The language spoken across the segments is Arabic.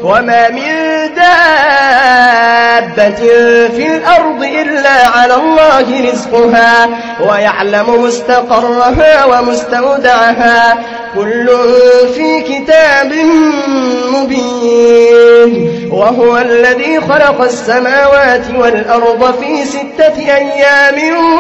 وما من دابة في الأرض إلا على الله رزقها ويعلم مستقرها ومستودعها كل في كتاب مبين وهو الذي خلق السماوات والأرض في 6 أيام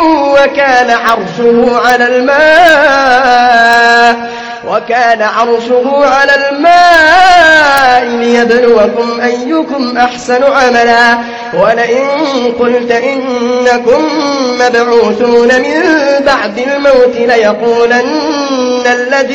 وكان عرشه على الماء ليبلوكم أيكم أحسن عملا ولئن قلت إنكم مبعوثون من بعد الموت ليقولن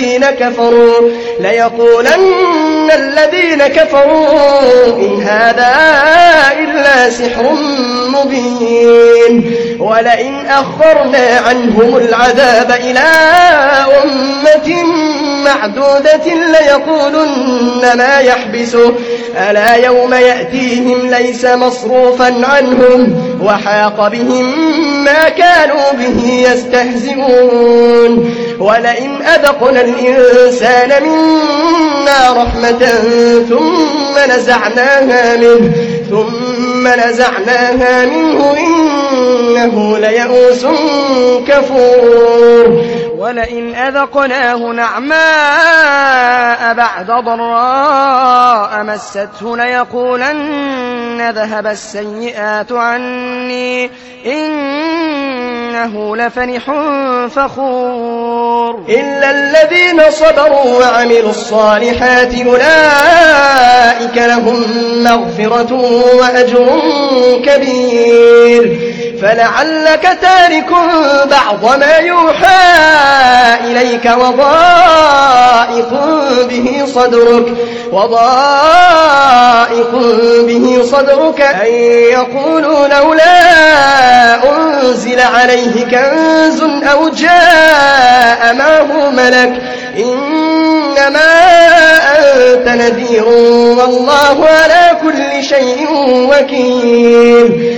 الذين كفروا إن هذا إلا سحر مبين ولئن أخرنا عنهم العذاب إلى أمة معدودة ليقولن ما يحبسه ألا يوم يأتيهم ليس مصروفا عنهم وحاق بهم ما كانوا به يستهزئون ولئن أذقنا الإنسان منا رحمة ثم نزعناها منه إنه ليئوس كفور ولئن أذقناه نعماء بعد ضراء مسته ليقولن ذهب السيئات عني إنه لفرح فخور إلا الذين صبروا وعملوا الصالحات أولئك لهم مغفرة وأجر كبير فلعلك تارك بعض ما يوحى إليك وضائق به صدرك أن يقولوا لولا أنزل عليه كنز أو جاء معه ملك إنما أنت نذير والله على كل شيء وكيل